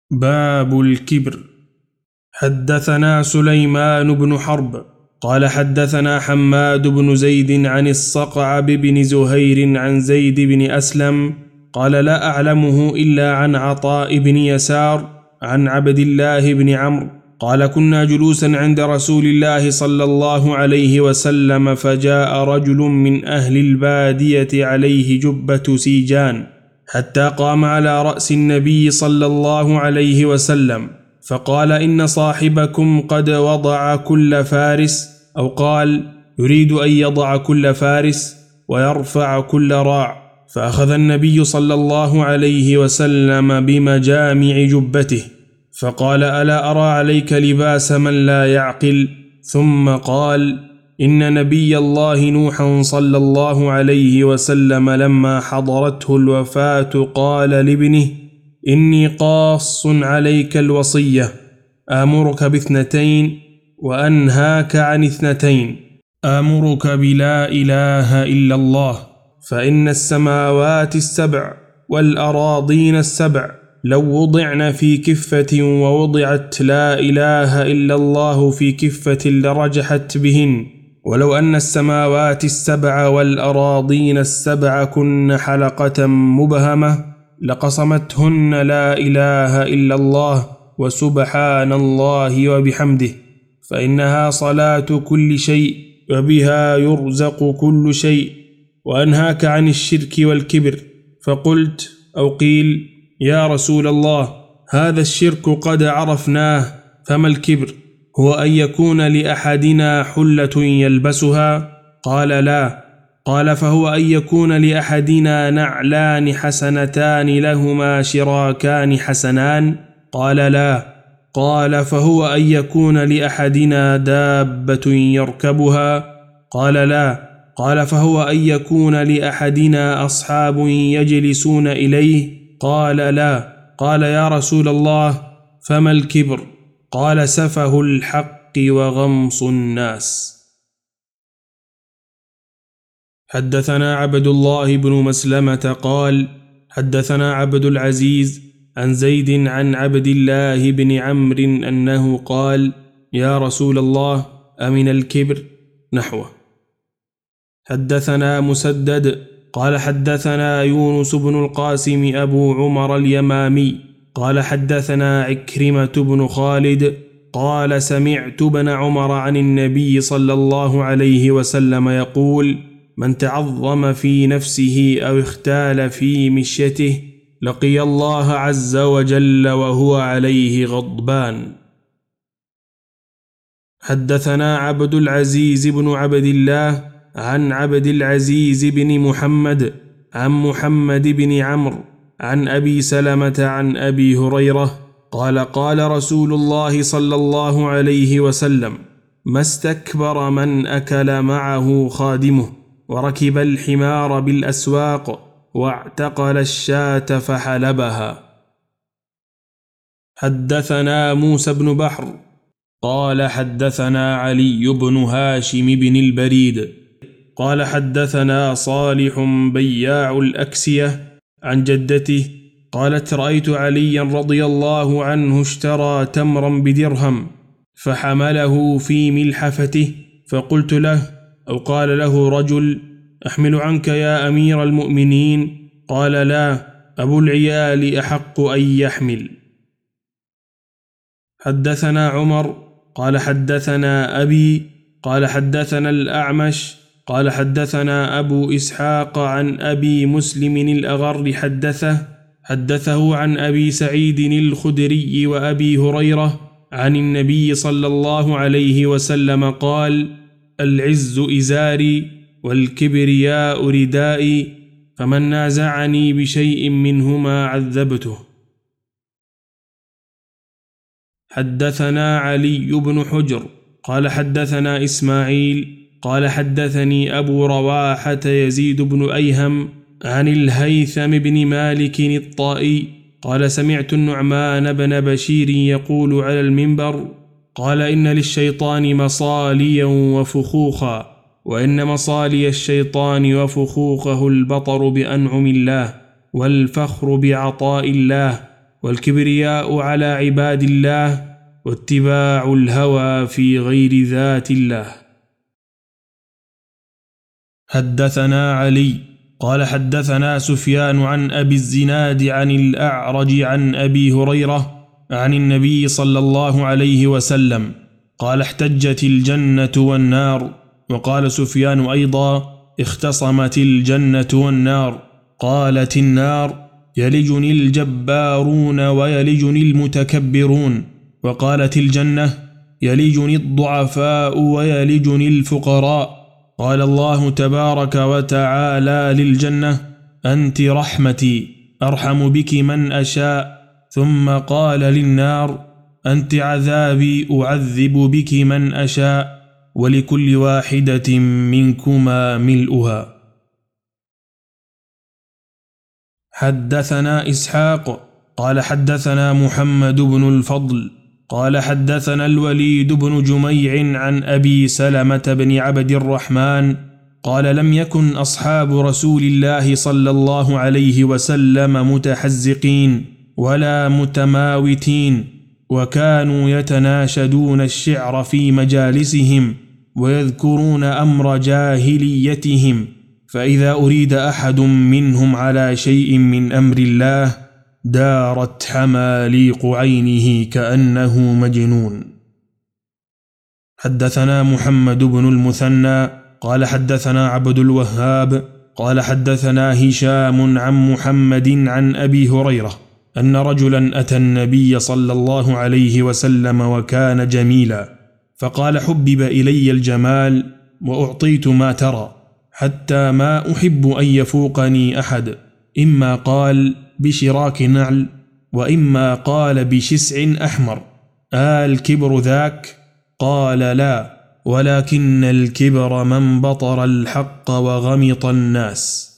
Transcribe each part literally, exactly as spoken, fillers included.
باب الكبر. حدثنا سليمان بن حرب قال حدثنا حماد بن زيد عن الصقعب بن زهير عن زيد بن أسلم قال لا أعلمه إلا عن عطاء بن يسار عن عبد الله بن عمرو قال كنا جلوسا عند رسول الله صلى الله عليه وسلم فجاء رجل من أهل البادية عليه جبة سيجان حتى قام على رأس النبي صلى الله عليه وسلم فقال إن صاحبكم قد وضع كل فارس، أو قال يريد أن يضع كل فارس ويرفع كل راع، فأخذ النبي صلى الله عليه وسلم بمجامع جبته فقال ألا أرى عليك لباس من لا يعقل؟ ثم قال إن نبي الله نوحا صلى الله عليه وسلم لما حضرته الوفاة قال لابنه إني قاص عليك الوصية، آمرك باثنتين وأنهاك عن اثنتين، آمرك بلا إله إلا الله، فإن السماوات السبع والأراضين السبع لو وضعن في كفة ووضعت لا إله إلا الله في كفة لرجحت بهن، ولو أن السماوات السبع والأراضين السبع كن حلقة مبهمة لقصمتهن لا إله إلا الله وسبحان الله وبحمده، فإنها صلاة كل شيء وبها يرزق كل شيء، وأنهاك عن الشرك والكبر. فقلت أو قيل يا رسول الله هذا الشرك قد عرفناه، فما الكبر؟ هو أن يكون لأحدنا حلة يلبسها؟ قال لا. قال فهو أن يكون لأحدنا نعلان حسنتان لهما شراكان حسنان؟ قال لا. قال فهو أن يكون لأحدنا دابة يركبها؟ قال لا. قال فهو أن يكون لأحدنا أصحاب يجلسون إليه؟ قال لا. قال يا رسول الله فما الكبر؟ قال سفه الحق وغمص الناس. حدثنا عبد الله بن مسلمة قال حدثنا عبد العزيز عن زيد عن عبد الله بن عمرو أنه قال يا رسول الله أمن الكبر؟ نحوه. حدثنا مسدد قال حدثنا يونس بن القاسم أبو عمر اليمامي قال حدثنا عكرمة بن خالد قال سمعت ابن عمر عن النبي صلى الله عليه وسلم يقول من تعظم في نفسه أو اختال في مشيته لقي الله عز وجل وهو عليه غضبان. حدثنا عبد العزيز بن عبد الله عن عبد العزيز بن محمد عن محمد بن عمرو عن أبي سلمة عن أبي هريرة قال قال رسول الله صلى الله عليه وسلم ما استكبر من أكل معه خادمه وركب الحمار بالأسواق واعتقل الشاة فحلبها. حدثنا موسى بن بحر قال حدثنا علي بن هاشم بن البريد قال حدثنا صالح بياع الأكسية عن جدته قالت رأيت عليا رضي الله عنه اشترى تمرا بدرهم فحمله في ملحفته، فقلت له أو قال له رجل أحمل عنك يا أمير المؤمنين؟ قال لا، أبو العيال أحق أن يحمل. حدثنا عمر قال حدثنا أبي قال حدثنا الأعمش قال حدثنا أبو إسحاق عن أبي مسلم الأغر حدثه حدثه عن أبي سعيد الخدري وأبي هريرة عن النبي صلى الله عليه وسلم قال العز إزاري والكبرياء ردائي، فمن نازعني بشيء منهما عذبته. حدثنا علي بن حجر قال حدثنا إسماعيل قال حدثني أبو رواحة يزيد بن أيهم عن الهيثم بن مالك الطائي قال سمعت النعمان بن بشير يقول على المنبر قال إن للشيطان مصاليا وفخوخا، وإن مصالي الشيطان وفخوخه البطر بأنعم الله والفخر بعطاء الله والكبرياء على عباد الله، واتباع الهوى في غير ذات الله. حدثنا علي قال حدثنا سفيان عن أبي الزناد عن الأعرج عن أبي هريرة عن النبي صلى الله عليه وسلم قال احتجت الجنة والنار. وقال سفيان أيضا اختصمت الجنة والنار. قالت النار يلجني الجبارون ويلجني المتكبرون. وقالت الجنة يلجني الضعفاء ويلجني الفقراء. قال الله تبارك وتعالى للجنة أنت رحمتي أرحم بك من أشاء. ثم قال للنار أنت عذابي أعذب بك من أشاء، ولكل واحدة منكما ملؤها. حدثنا إسحاق قال حدثنا محمد بن الفضل قال حدثنا الوليد بن جميع عن أبي سلمة بن عبد الرحمن قال لم يكن أصحاب رسول الله صلى الله عليه وسلم متحزقين ولا متماوتين، وكانوا يتناشدون الشعر في مجالسهم ويذكرون أمر جاهليتهم، فإذا أريد أحد منهم على شيء من أمر الله دارت حماليق عينه كأنه مجنون. حدثنا محمد بن المثنى قال حدثنا عبد الوهاب قال حدثنا هشام عن محمد عن أبي هريرة أن رجلا أتى النبي صلى الله عليه وسلم وكان جميلا، فقال حبب إلي الجمال وأعطيت ما ترى، حتى ما أحب أن يفوقني أحد، إما قال بشراك نعل وإما قال بشسع أحمر. آل الكبر ذاك؟ قال لا، ولكن الكبر من بطر الحق وغمط الناس.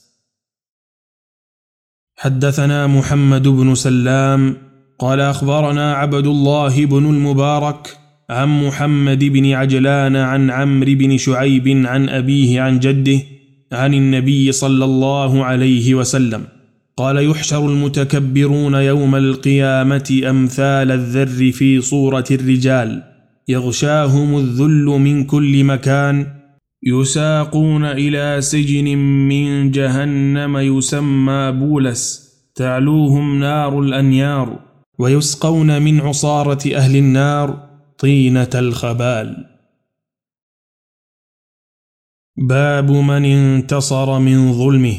حدثنا محمد بن سلام قال أخبرنا عبد الله بن المبارك عن محمد بن عجلان عن عمرو بن شعيب عن أبيه عن جده عن النبي صلى الله عليه وسلم قال يحشر المتكبرون يوم القيامة أمثال الذر في صورة الرجال، يغشاهم الذل من كل مكان، يساقون إلى سجن من جهنم يسمى بولس، تعلوهم نار الأنيار، ويسقون من عصارة أهل النار طينة الخبال. باب من انتصر من ظلمه.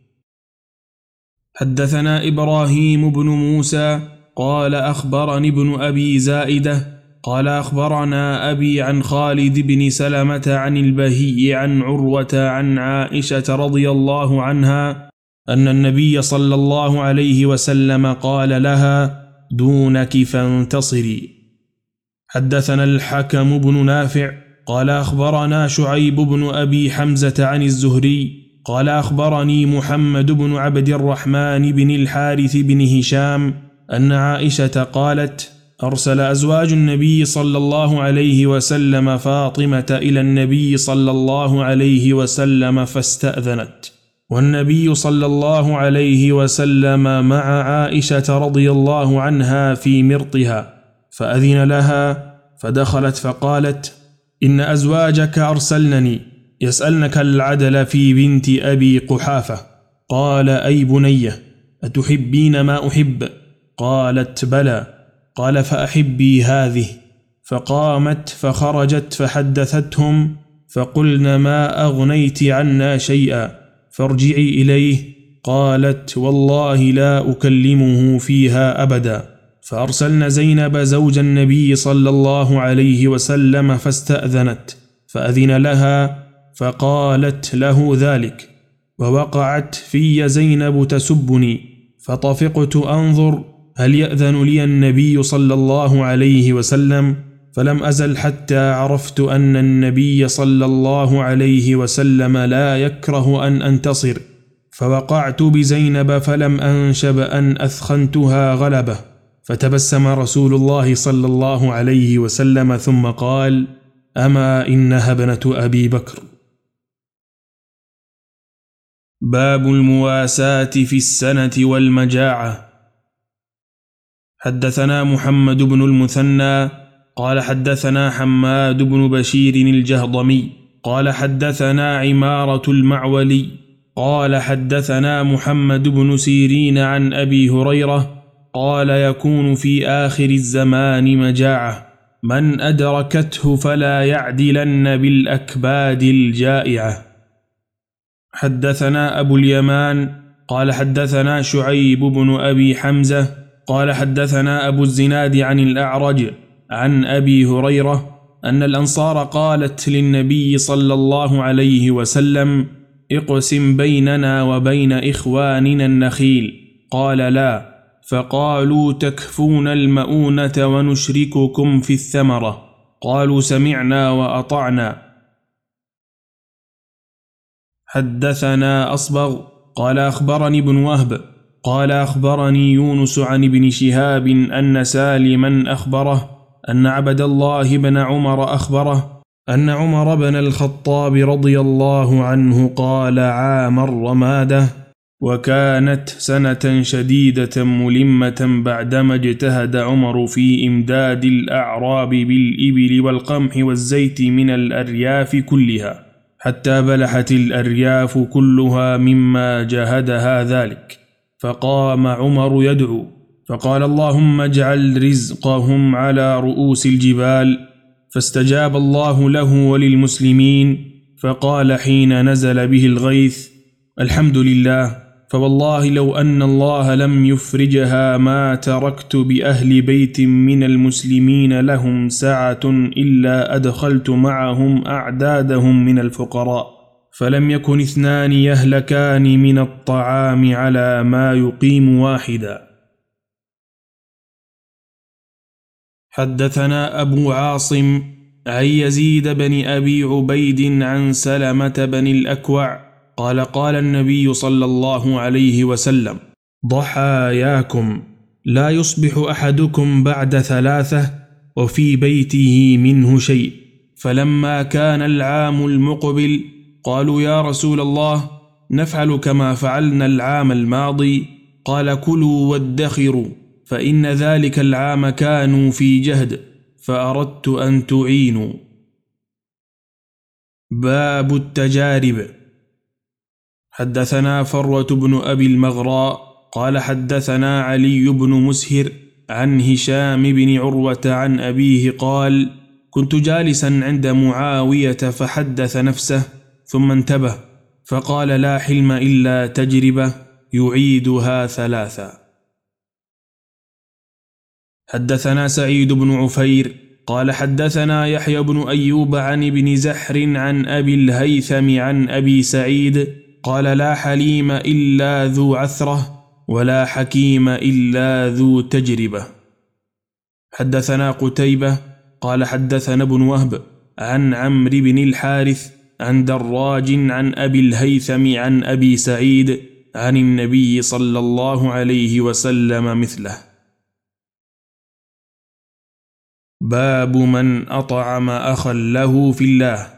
حدثنا إبراهيم بن موسى قال أخبرني ابن أبي زائدة قال أخبرنا أبي عن خالد بن سلمة عن البهي عن عروة عن عائشة رضي الله عنها أن النبي صلى الله عليه وسلم قال لها دونك فانتصري. حدثنا الحكم بن نافع قال أخبرنا شعيب بن أبي حمزة عن الزهري قال أخبرني محمد بن عبد الرحمن بن الحارث بن هشام أن عائشة قالت أرسل أزواج النبي صلى الله عليه وسلم فاطمة إلى النبي صلى الله عليه وسلم فاستأذنت، والنبي صلى الله عليه وسلم مع عائشة رضي الله عنها في مرطها، فأذن لها فدخلت فقالت إن أزواجك أرسلنني يسألنك العدل في بنت أبي قحافة. قال أي بنية أتحبين ما أحب؟ قالت بلى. قال فأحبي هذه. فقامت فخرجت فحدثتهم فقلن ما أغنيت عنا شيئا فارجعي إليه. قالت والله لا أكلمه فيها أبدا. فأرسلن زينب زوج النبي صلى الله عليه وسلم فاستأذنت فأذن لها فقالت له ذلك، ووقعت في زينب تسبني، فطفقت أنظر هل يأذن لي النبي صلى الله عليه وسلم، فلم أزل حتى عرفت أن النبي صلى الله عليه وسلم لا يكره أن أنتصر، فوقعت بزينب فلم أنشب أن أثخنتها غلبة، فتبسم رسول الله صلى الله عليه وسلم ثم قال أما إنها ابنة أبي بكر. باب المواساة في السنة والمجاعة. حدثنا محمد بن المثنى قال حدثنا حماد بن بشير الجهضمي قال حدثنا عمارة المعولي قال حدثنا محمد بن سيرين عن أبي هريرة قال يكون في آخر الزمان مجاعة من أدركته فلا يعدلن بالأكباد الجائعة. حدثنا أبو اليمان قال حدثنا شعيب بن أبي حمزة قال حدثنا أبو الزناد عن الأعرج عن أبي هريرة أن الأنصار قالت للنبي صلى الله عليه وسلم اقسم بيننا وبين إخواننا النخيل قال لا، فقالوا تكفون المؤونة ونشرككم في الثمرة قالوا سمعنا وأطعنا. حدثنا أصبغ قال أخبرني ابن وهب قال أخبرني يونس عن ابن شهاب أن سالما أخبره أن عبد الله بن عمر أخبره أن عمر بن الخطاب رضي الله عنه قال عام الرمادة وكانت سنة شديدة ملمة بعدما اجتهد عمر في إمداد الأعراب بالإبل والقمح والزيت من الأرياف كلها حتى بلحت الأرياف كلها مما جهدها ذلك، فقام عمر يدعو فقال اللهم اجعل رزقهم على رؤوس الجبال، فاستجاب الله له وللمسلمين، فقال حين نزل به الغيث الحمد لله، فوالله لو أن الله لم يفرجها ما تركت بأهل بيت من المسلمين لهم سعة إلا أدخلت معهم أعدادهم من الفقراء، فلم يكن اثنان يهلكان من الطعام على ما يقيم واحدا. حدثنا أبو عاصم عن يزيد بن أبي عبيد عن سلمة بن الأكوع قال قال النبي صلى الله عليه وسلم ضحاياكم لا يصبح أحدكم بعد ثلاثة وفي بيته منه شيء، فلما كان العام المقبل قالوا يا رسول الله نفعل كما فعلنا العام الماضي، قال كلوا وادخروا فإن ذلك العام كانوا في جهد فأردت أن تعينوا. باب التجارب. حدثنا فروة بن أبي المغراء قال حدثنا علي بن مسهر عن هشام بن عروة عن أبيه قال كنت جالسا عند معاوية فحدث نفسه ثم انتبه فقال لا حلم إلا تجربة يعيدها ثلاثا. حدثنا سعيد بن عفير قال حدثنا يحيى بن أيوب عن ابن زحر عن أبي الهيثم عن أبي سعيد قال لا حليم إلا ذو عثرة ولا حكيم إلا ذو تجربة. حدثنا قتيبة قال حدثنا ابن وهب عن عمرو بن الحارث عن دراج عن أبي الهيثم عن أبي سعيد عن النبي صلى الله عليه وسلم مثله. باب من أطعم أخا له في الله.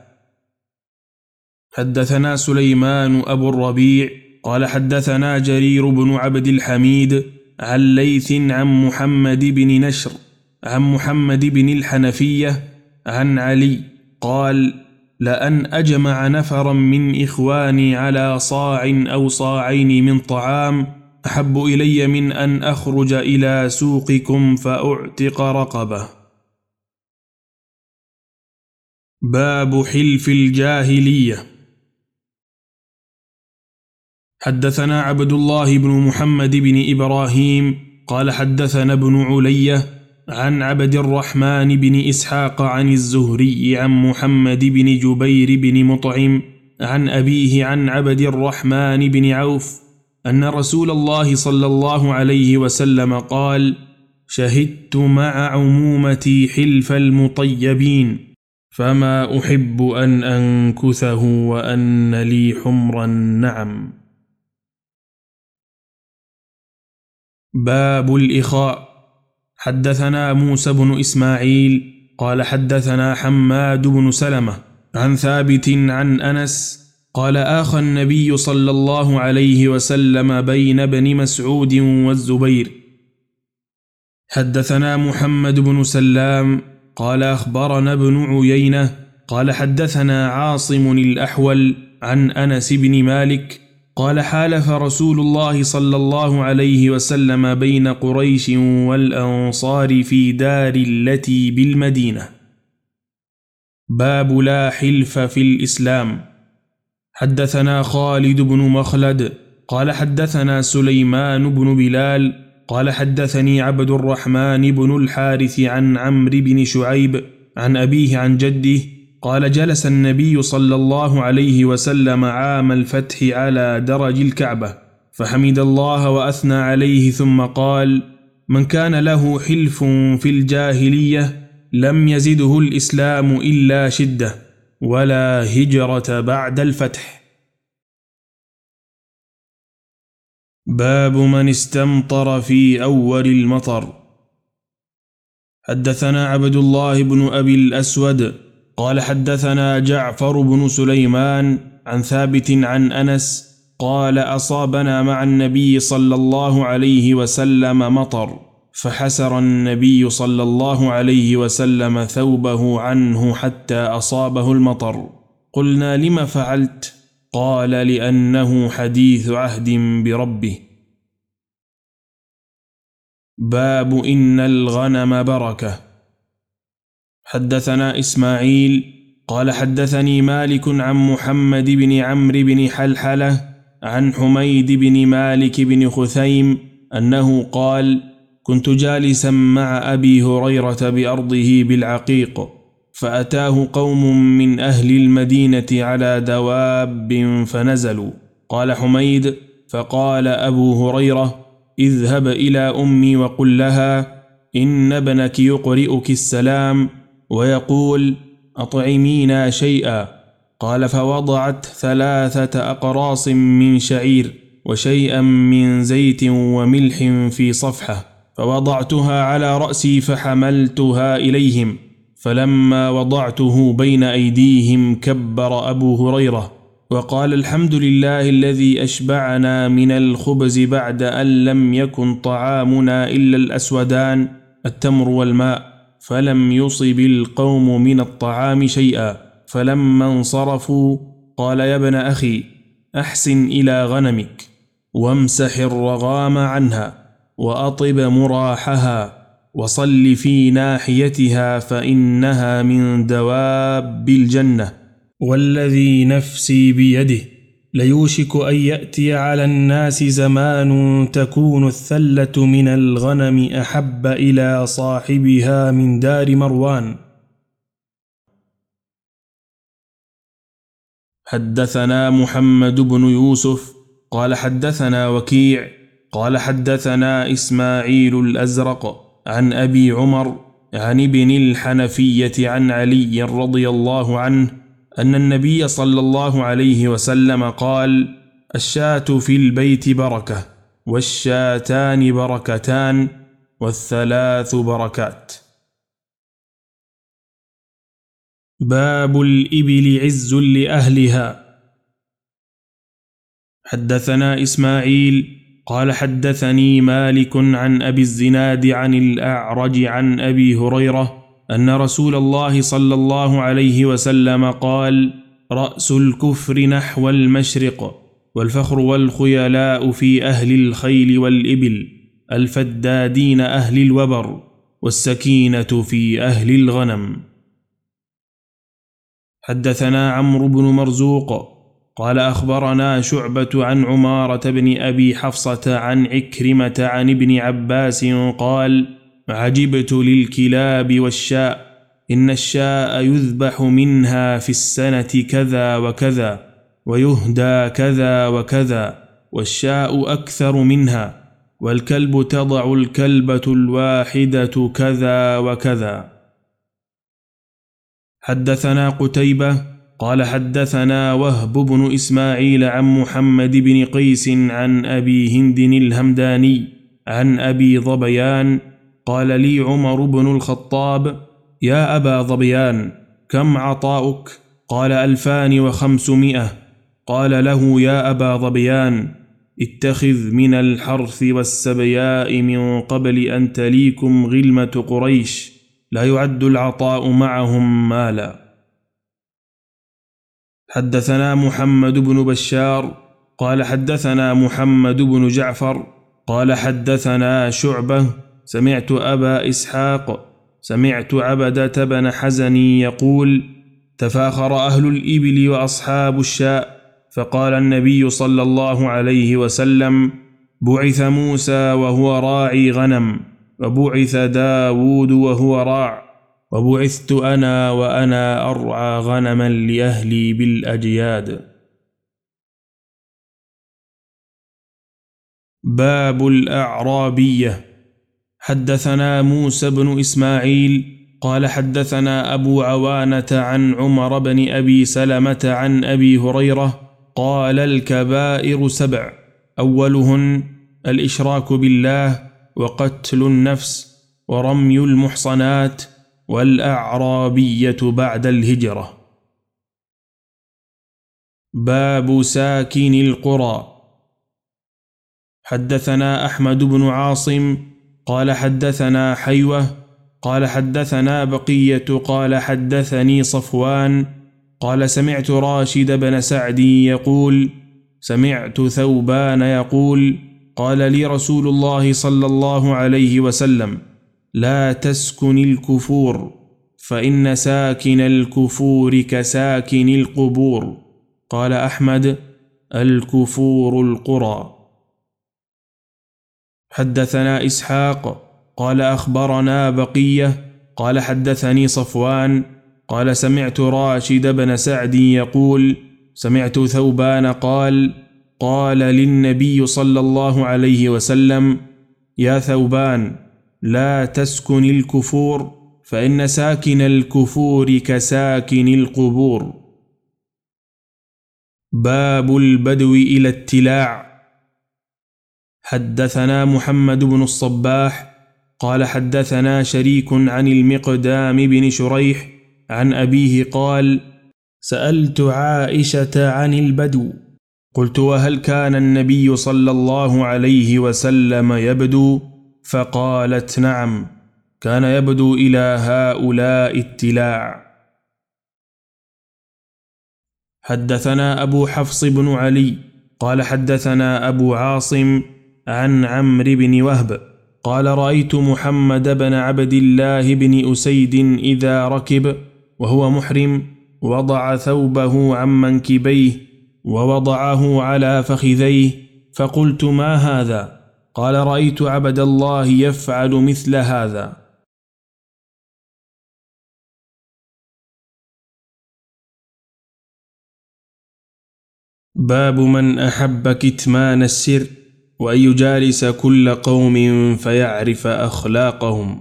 حدثنا سليمان أبو الربيع قال حدثنا جرير بن عبد الحميد عن ليث عن محمد بن نشر عن محمد بن الحنفية عن علي قال لأن أجمع نفرا من إخواني على صاع أو صاعين من طعام أحب إلي من أن أخرج إلى سوقكم فأعتق رقبة. باب حلف الجاهلية. حدثنا عبد الله بن محمد بن إبراهيم قال حدثنا ابن علية عن عبد الرحمن بن إسحاق عن الزهري عن محمد بن جبير بن مطعم عن أبيه عن عبد الرحمن بن عوف أن رسول الله صلى الله عليه وسلم قال شهدت مع عمومتي حلف المطيبين فما أحب أن أنكثه وأن لي حمر النعم. باب الإخاء. حدثنا موسى بن إسماعيل قال حدثنا حماد بن سلمة عن ثابت عن أنس قال آخى النبي صلى الله عليه وسلم بين ابن مسعود والزبير حدثنا محمد بن سلام قال أخبرنا ابن عيينة قال حدثنا عاصم الأحول عن أنس بن مالك قال حالف رسول الله صلى الله عليه وسلم بين قريش والأنصار في دار التي بالمدينة. باب لا حلف في الإسلام. حدثنا خالد بن مخلد قال حدثنا سليمان بن بلال قال حدثني عبد الرحمن بن الحارث عن عمرو بن شعيب عن أبيه عن جده قال جلس النبي صلى الله عليه وسلم عام الفتح على درج الكعبة فحمد الله وأثنى عليه ثم قال: من كان له حلف في الجاهلية لم يزده الإسلام إلا شدة ولا هجرة بعد الفتح. باب من استمطر في أول المطر. حدثنا عبد الله بن أبي الأسود قال حدثنا جعفر بن سليمان عن ثابت عن أنس قال أصابنا مع النبي صلى الله عليه وسلم مطر فحسر النبي صلى الله عليه وسلم ثوبه عنه حتى أصابه المطر. قلنا: لم فعلت؟ قال: لأنه حديث عهد بربه. باب إن الغنم بركة. حدثنا إسماعيل قال حدثني مالك عن محمد بن عمرو بن حلحلة عن حميد بن مالك بن خثيم أنه قال: كنت جالسا مع أبي هريرة بأرضه بالعقيق فأتاه قوم من أهل المدينة على دواب فنزلوا. قال حميد: فقال أبو هريرة: اذهب إلى أمي وقل لها إن ابنك يقرئك السلام ويقول: أطعمينا شيئا. قال: فوضعت ثلاثة أقراص من شعير وشيئا من زيت وملح في صفحة فوضعتها على رأسي فحملتها إليهم، فلما وضعته بين أيديهم كبر أبو هريرة وقال: الحمد لله الذي أشبعنا من الخبز بعد أن لم يكن طعامنا إلا الأسودان التمر والماء، فلم يصب القوم من الطعام شيئا. فلما انصرفوا قال: يا ابن أخي، أحسن إلى غنمك وامسح الرغام عنها وأطب مراحها وصل في ناحيتها فإنها من دواب الجنة، والذي نفسي بيده ليوشك أن يأتي على الناس زمان تكون الثلة من الغنم أحب إلى صاحبها من دار مروان. حدثنا محمد بن يوسف قال حدثنا وكيع قال حدثنا إسماعيل الأزرق عن أبي عمر عن ابن الحنفية عن علي رضي الله عنه أن النبي صلى الله عليه وسلم قال: الشاة في البيت بركة، والشاتان بركتان، والثلاث بركات. باب الإبل عز لأهلها. حدثنا إسماعيل قال حدثني مالك عن أبي الزناد عن الأعرج عن أبي هريرة أن رسول الله صلى الله عليه وسلم قال: رأس الكفر نحو المشرق، والفخر والخيلاء في أهل الخيل والإبل، الفدادين أهل الوبر، والسكينة في أهل الغنم. حدثنا عمرو بن مرزوق قال أخبرنا شعبة عن عمارة بن أبي حفصة عن عكرمة عن ابن عباس قال: عجبت للكلاب والشاء، إن الشاء يذبح منها في السنة كذا وكذا، ويهدى كذا وكذا، والشاء أكثر منها، والكلب تضع الكلبة الواحدة كذا وكذا. حدثنا قتيبة قال حدثنا وهب بن إسماعيل عن محمد بن قيس عن أبي هند الهمداني عن أبي ظبيان قال لي عمر بن الخطاب: يا أبا ظبيان، كم عطاؤك؟ قال: ألفان وخمسمائة. قال له: يا أبا ظبيان، اتخذ من الحرث والسبياء من قبل أن تليكم غلمة قريش، لا يعد العطاء معهم مالا. حدثنا محمد بن بشار قال حدثنا محمد بن جعفر قال حدثنا شعبة سمعت أبا إسحاق سمعت عبدة بن حزن يقول: تفاخر أهل الإبل وأصحاب الشاء، فقال النبي صلى الله عليه وسلم: بعث موسى وهو راعي غنم، وبعث داود وهو راع، وبعثت أنا وأنا أرعى غنما لأهلي بالأجياد. باب الأعرابية. حدثنا موسى بن إسماعيل قال حدثنا أبو عوانة عن عمر بن أبي سلمة عن أبي هريرة قال: الكبائر سبع، أولهن الإشراك بالله، وقتل النفس، ورمي المحصنات، والأعرابية بعد الهجرة. باب ساكن القرى. حدثنا أحمد بن عاصم قال حدثنا حيوة قال حدثنا بقية قال حدثني صفوان قال: سمعت راشد بن سعد يقول: سمعت ثوبان يقول: قال لي رسول الله صلى الله عليه وسلم: لا تسكن الكفور، فإن ساكن الكفور كساكن القبور. قال أحمد: الكفور القرى. حدثنا إسحاق قال أخبرنا بقية قال حدثني صفوان قال: سمعت راشد بن سعد يقول: سمعت ثوبان قال: قال للنبي صلى الله عليه وسلم: يا ثوبان، لا تسكن الكفور، فإن ساكن الكفور كساكن القبور. باب البدو إلى التلاع. حدثنا محمد بن الصباح قال حدثنا شريك عن المقدام بن شريح عن أبيه قال: سألت عائشة عن البدو، قلت: وهل كان النبي صلى الله عليه وسلم يبدو؟ فقالت: نعم، كان يبدو إلى هؤلاء التلاع. حدثنا أبو حفص بن علي قال حدثنا أبو عاصم عن عمرو بن وهب قال: رأيت محمد بن عبد الله بن أسيد إذا ركب وهو محرم وضع ثوبه عن منكبيه ووضعه على فخذيه، فقلت: ما هذا؟ قال: رأيت عبد الله يفعل مثل هذا. باب من أحب كتمان السر، وأن يجالس كل قوم فيعرف أخلاقهم.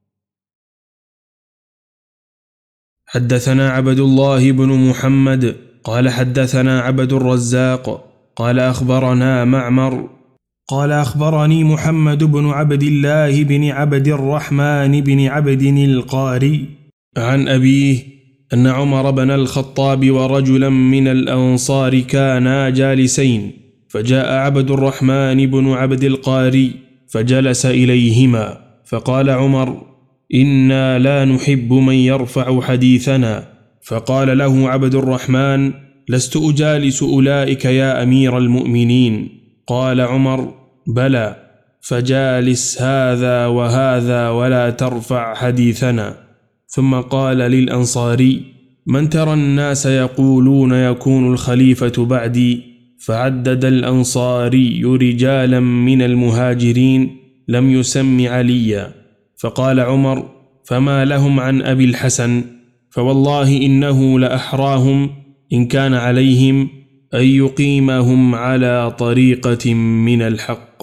حدثنا عبد الله بن محمد قال حدثنا عبد الرزاق قال أخبرنا معمر قال أخبرني محمد بن عبد الله بن عبد الرحمن بن عبد القاري عن أبيه أن عمر بن الخطاب ورجلا من الأنصار كانا جالسين، فجاء عبد الرحمن بن عبد القاري فجلس إليهما، فقال عمر: إنا لا نحب من يرفع حديثنا. فقال له عبد الرحمن: لست أجالس أولئك يا أمير المؤمنين. قال عمر: بلى، فجالس هذا وهذا ولا ترفع حديثنا. ثم قال للأنصاري: من ترى الناس يقولون يكون الخليفة بعدي؟ فعدد الأنصاري رجالا من المهاجرين لم يسم عليا. فقال عمر: فما لهم عن أبي الحسن؟ فوالله إنه لأحراهم إن كان عليهم أن يقيمهم على طريقة من الحق.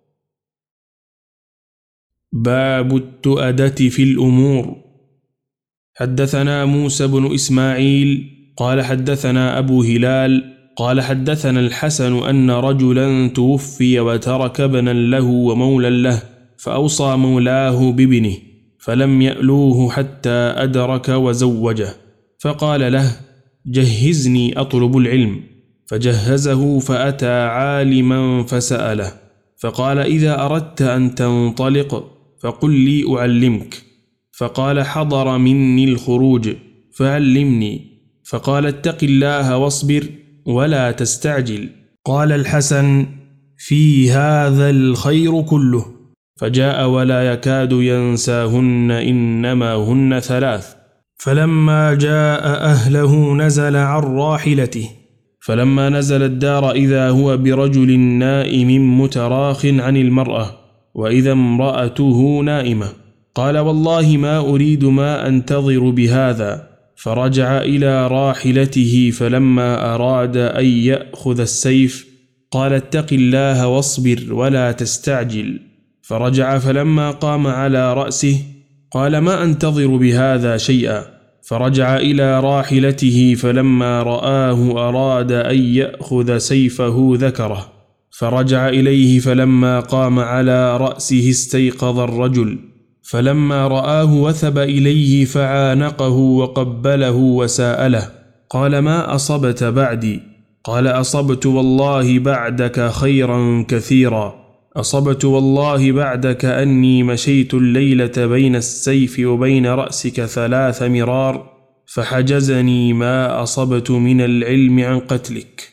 باب التؤدة في الأمور. حدثنا موسى بن إسماعيل قال حدثنا أبو هلال قال حدثنا الحسن أن رجلا توفي وترك ابنا له ومولا له، فأوصى مولاه بابنه فلم يألوه حتى أدرك وزوجه، فقال له: جهزني أطلب العلم. فجهزه فأتى عالما فسأله فقال: إذا أردت أن تنطلق فقل لي أعلمك. فقال: حضر مني الخروج فعلمني. فقال: اتق الله واصبر ولا تستعجل. قال الحسن: في هذا الخير كله. فجاء ولا يكاد ينساهن، إنما هن ثلاث. فلما جاء أهله نزل عن راحلته، فلما نزل الدار إذا هو برجل نائم متراخ عن المرأة، وإذا امرأته نائمة. قال: والله ما أريد ما أنتظر بهذا. فرجع إلى راحلته، فلما أراد أن يأخذ السيف قال: اتق الله واصبر ولا تستعجل. فرجع، فلما قام على رأسه قال: ما أنتظر بهذا شيئا. فرجع إلى راحلته، فلما رآه أراد أن يأخذ سيفه ذكره، فرجع إليه، فلما قام على رأسه استيقظ الرجل، فلما رآه وثب إليه فعانقه وقبله وساءله. قال: ما أصبت بعدي؟ قال: أصبت والله بعدك خيرا كثيرا. أصبت والله بعدك أني مشيت الليلة بين السيف وبين رأسك ثلاث مرار، فحجزني ما أصبت من العلم عن قتلك.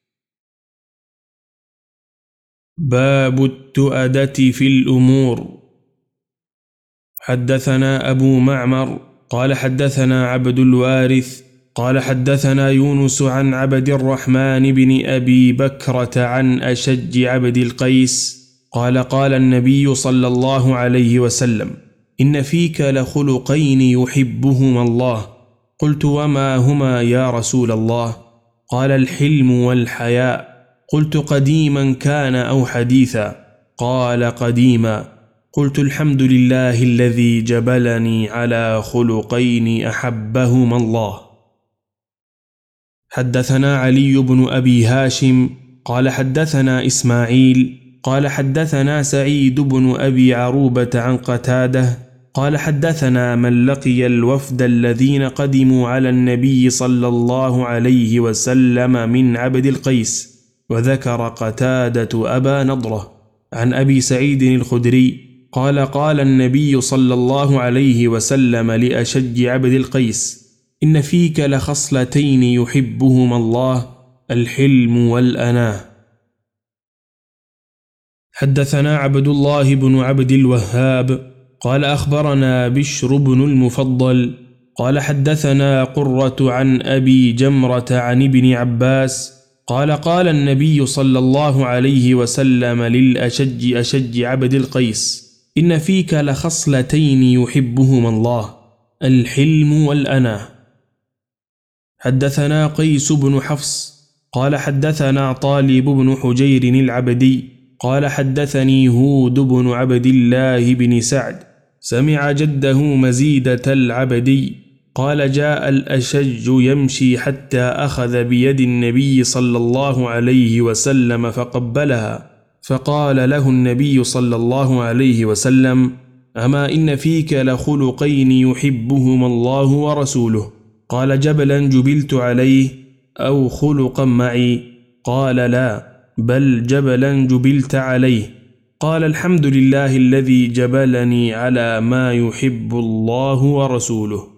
باب التؤدة في الأمور. حدثنا أبو معمر قال حدثنا عبد الوارث قال حدثنا يونس عن عبد الرحمن بن أبي بكرة عن أشج عبد القيس قال: قال النبي صلى الله عليه وسلم: إن فيك لخلقين يحبهما الله. قلت: وما هما يا رسول الله؟ قال: الحلم والحياء. قلت: قديما كان أو حديثا؟ قال: قديما. قلت: الحمد لله الذي جبلني على خلقين أحبهما الله. حدثنا علي بن أبي هاشم قال حدثنا إسماعيل قال حدثنا سعيد بن أبي عروبة عن قتادة قال حدثنا من لقي الوفد الذين قدموا على النبي صلى الله عليه وسلم من عبد القيس، وذكر قتادة أبا نضرة عن أبي سعيد الخدري قال: قال النبي صلى الله عليه وسلم لأشج عبد القيس: إن فيك لخصلتين يحبهما الله، الحلم والأناه. حدثنا عبد الله بن عبد الوهاب قال أخبرنا بشر بن المفضل قال حدثنا قرة عن أبي جمرة عن ابن عباس قال: قال النبي صلى الله عليه وسلم للأشج أشج عبد القيس: إن فيك لخصلتين يحبهما الله، الحلم والأناه. حدثنا قيس بن حفص قال حدثنا طالب بن حجير العبدي قال حدثني هود بن عبد الله بن سعد سمع جده مزيدة العبدي قال: جاء الأشج يمشي حتى أخذ بيد النبي صلى الله عليه وسلم فقبلها، فقال له النبي صلى الله عليه وسلم: أما إن فيك لخلقين يحبهما الله ورسوله. قال: جبلا جبلت عليه أو خلقا معي؟ قال: لا، بل جبلا جبلت عليه. قال: الحمد لله الذي جبلني على ما يحب الله ورسوله.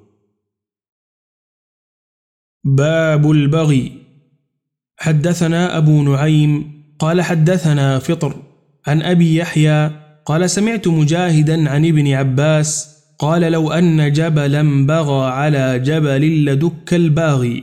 باب البغي. حدثنا أبو نعيم قال حدثنا فطر عن أبي يحيى قال: سمعت مجاهدا عن ابن عباس قال: لو أن جبلا بغى على جبل لدك الباغي.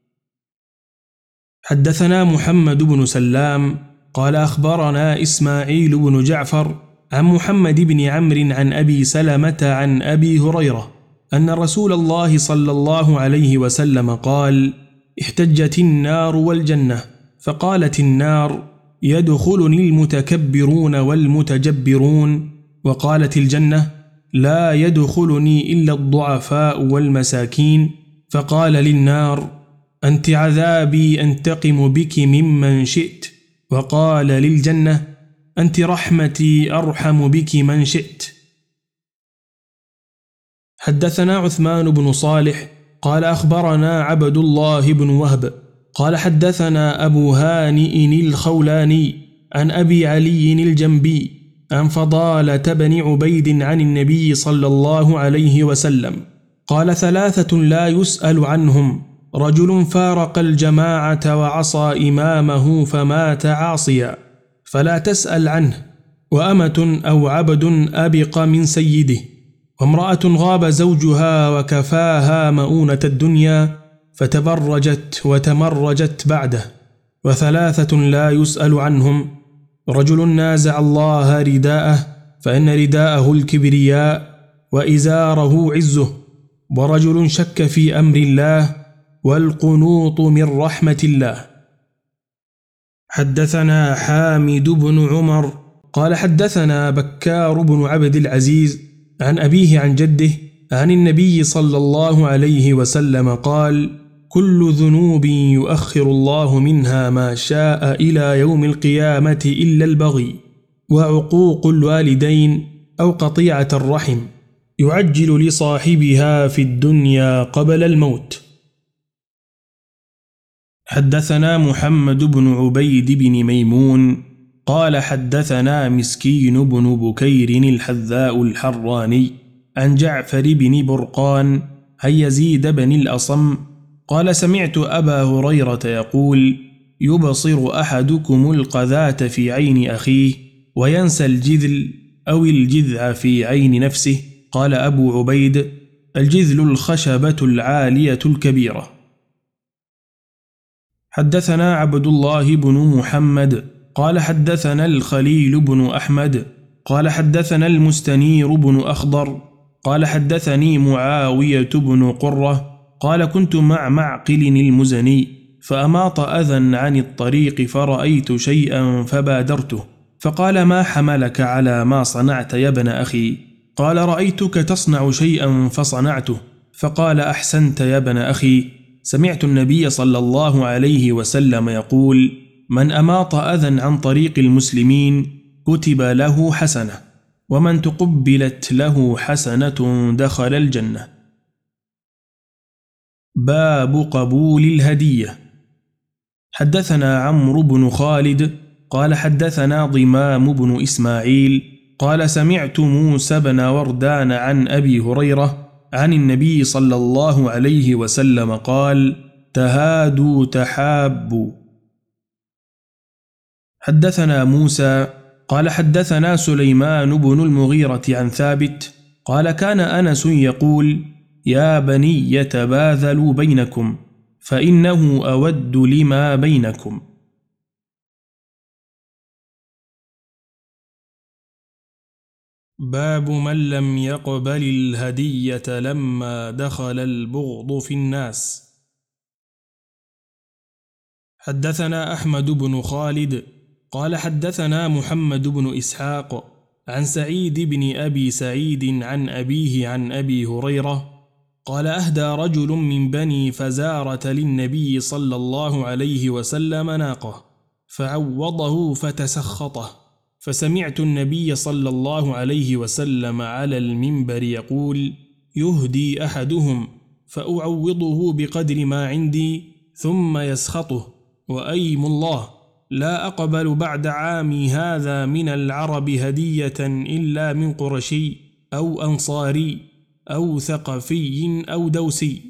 حدثنا محمد بن سلام قال أخبرنا إسماعيل بن جعفر عن محمد بن عمرو عن أبي سلمة عن أبي هريرة أن رسول الله صلى الله عليه وسلم قال: احتجت النار والجنة، فقالت النار: يدخلني المتكبرون والمتجبرون، وقالت الجنة: لا يدخلني إلا الضعفاء والمساكين، فقال للنار: أنت عذابي أنتقم بك ممن شئت، وقال للجنة: أنت رحمتي أرحم بك من شئت. حدثنا عثمان بن صالح قال أخبرنا عبد الله بن وهب قال حدثنا أبو هانئ الخولاني عن أبي علي الجنبي عن فضالة بن عبيد عن النبي صلى الله عليه وسلم قال ثلاثة لا يسأل عنهم: رجل فارق الجماعة وعصى إمامه فمات عاصيا فلا تسأل عنه، وأمة أو عبد أبق من سيده، وامرأة غاب زوجها وكفاها مؤونة الدنيا فتبرجت وتمرجت بعده. وثلاثة لا يسأل عنهم: رجل نازع الله رداءه فإن رداءه الكبرياء وإزاره عزه، ورجل شك في أمر الله والقنوط من رحمة الله. حدثنا حامد بن عمر قال حدثنا بكار بن عبد العزيز عن أبيه عن جده عن النبي صلى الله عليه وسلم قال: كل ذنوب يؤخر الله منها ما شاء إلى يوم القيامة إلا البغي وعقوق الوالدين أو قطيعة الرحم، يعجل لصاحبها في الدنيا قبل الموت. حدثنا محمد بن عبيد بن ميمون قال حدثنا مسكين بن بكير الحذاء الحراني عن جعفر بن برقان عن يزيد بن الأصم قال: سمعت أبا هريرة يقول: يبصر أحدكم القذاة في عين أخيه وينسى الجذل أو الجذع في عين نفسه. قال أبو عبيد: الجذل الخشبة العالية الكبيرة. حدثنا عبد الله بن محمد قال حدثنا الخليل بن أحمد قال حدثنا المستنير بن أخضر قال حدثني معاوية بن قرة قال: كنت مع معقل المزني فأماط أذى عن الطريق فرأيت شيئا فبادرته، فقال: ما حملك على ما صنعت يا ابن أخي؟ قال: رأيتك تصنع شيئا فصنعته. فقال: أحسنت يا ابن أخي، سمعت النبي صلى الله عليه وسلم يقول: من أماط أذى عن طريق المسلمين كتب له حسنة، ومن تقبلت له حسنة دخل الجنة. باب قبول الهدية. حدثنا عمرو بن خالد قال حدثنا ضمام بن إسماعيل قال: سمعت موسى بن وردان عن أبي هريرة عن النبي صلى الله عليه وسلم قال: تهادوا تحابوا. حدثنا موسى قال حدثنا سليمان بن المغيرة عن ثابت قال: كان أنس يقول: يا بني تباذلوا بينكم فإنه أود لما بينكم. باب من لم يقبل الهدية لما دخل البغض في الناس. حدثنا أحمد بن خالد قال حدثنا محمد بن إسحاق عن سعيد بن أبي سعيد عن أبيه عن أبي هريرة قال: أهدى رجل من بني فزارة للنبي صلى الله عليه وسلم ناقة فعوضه فتسخطه، فسمعت النبي صلى الله عليه وسلم على المنبر يقول: يهدي أحدهم فأعوضه بقدر ما عندي ثم يسخطه، وأيم الله لا أقبل بعد عامي هذا من العرب هدية إلا من قرشي أو أنصاري أو ثقفي أو دوسي.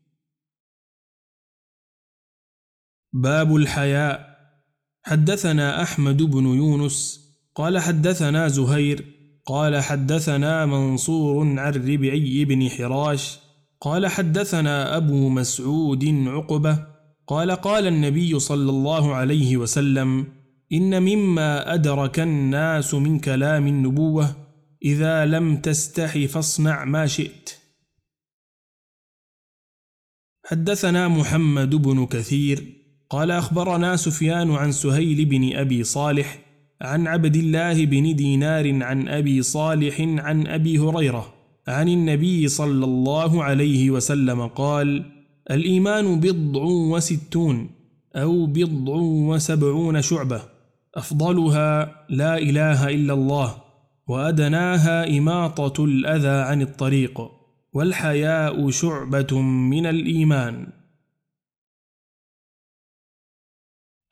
باب الحياء. حدثنا أحمد بن يونس قال حدثنا زهير قال حدثنا منصور عن ربعي بن حراش قال حدثنا أبو مسعود عقبة قال: قال النبي صلى الله عليه وسلم: إن مما أدرك الناس من كلام النبوة إذا لم تستح فاصنع ما شئت. حدثنا محمد بن كثير قال أخبرنا سفيان عن سهيل بن أبي صالح عن عبد الله بن دينار عن أبي صالح عن أبي هريرة عن النبي صلى الله عليه وسلم قال: الإيمان بضع وستون أو بضع وسبعون شعبة، أفضلها لا إله إلا الله، وأدناها إماطة الأذى عن الطريق، والحياء شعبة من الإيمان.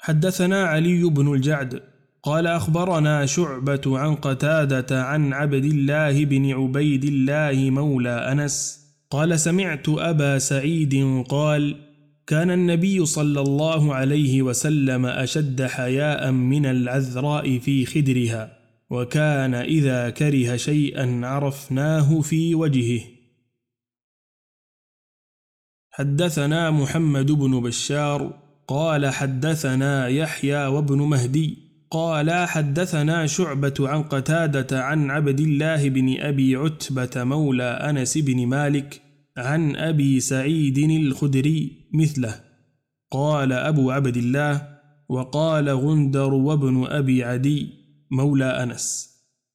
حدثنا علي بن الجعد قال أخبرنا شعبة عن قتادة عن عبد الله بن عبيد الله مولى أنس قال سمعت أبا سعيد قال كان النبي صلى الله عليه وسلم أشد حياء من العذراء في خدرها، وكان إذا كره شيئا عرفناه في وجهه. حدثنا محمد بن بشار قال حدثنا يحيى وابن مهدي قال حدثنا شعبة عن قتادة عن عبد الله بن أبي عتبة مولى أنس بن مالك عن أبي سعيد الخدري مثله. قال أبو عبد الله وقال غندر وابن أبي عدي مولى أنس.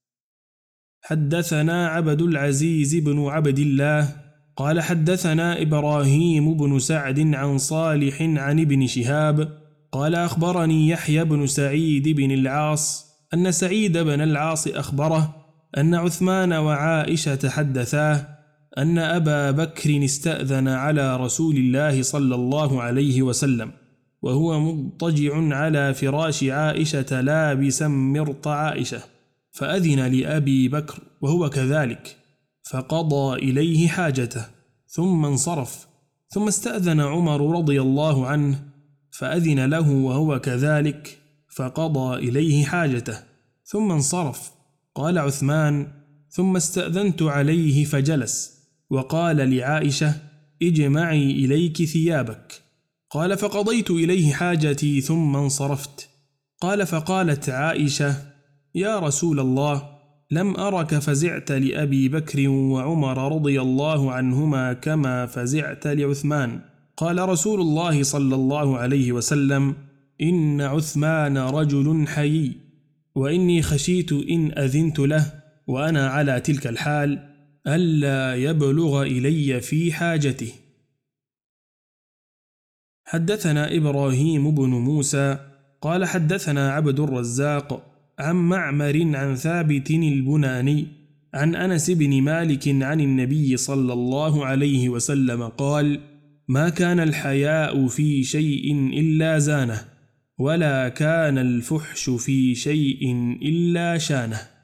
حدثنا عبد العزيز بن عبد الله قال حدثنا إبراهيم بن سعد عن صالح عن ابن شهاب قال أخبرني يحيى بن سعيد بن العاص أن سعيد بن العاص أخبره أن عثمان وعائشة حدثاه أن أبا بكر استأذن على رسول الله صلى الله عليه وسلم وهو مضطجع على فراش عائشة لابسا مرط عائشة، فأذن لأبي بكر وهو كذلك فقضى إليه حاجته ثم انصرف، ثم استأذن عمر رضي الله عنه فأذن له وهو كذلك فقضى إليه حاجته ثم انصرف. قال عثمان ثم استأذنت عليه فجلس وقال لعائشة اجمعي إليك ثيابك. قال فقضيت إليه حاجتي ثم انصرفت. قال فقالت عائشة يا رسول الله لم أرك فزعت لأبي بكر وعمر رضي الله عنهما كما فزعت لعثمان. قال رسول الله صلى الله عليه وسلم إن عثمان رجل حيي، وإني خشيت إن أذنت له وأنا على تلك الحال ألا يبلغ إلي في حاجته. حدثنا إبراهيم بن موسى قال حدثنا عبد الرزاق عن معمر عن ثابت البناني عن أنس بن مالك عن النبي صلى الله عليه وسلم قال ما كان الحياء في شيء إلا زانه، ولا كان الفحش في شيء إلا شانه.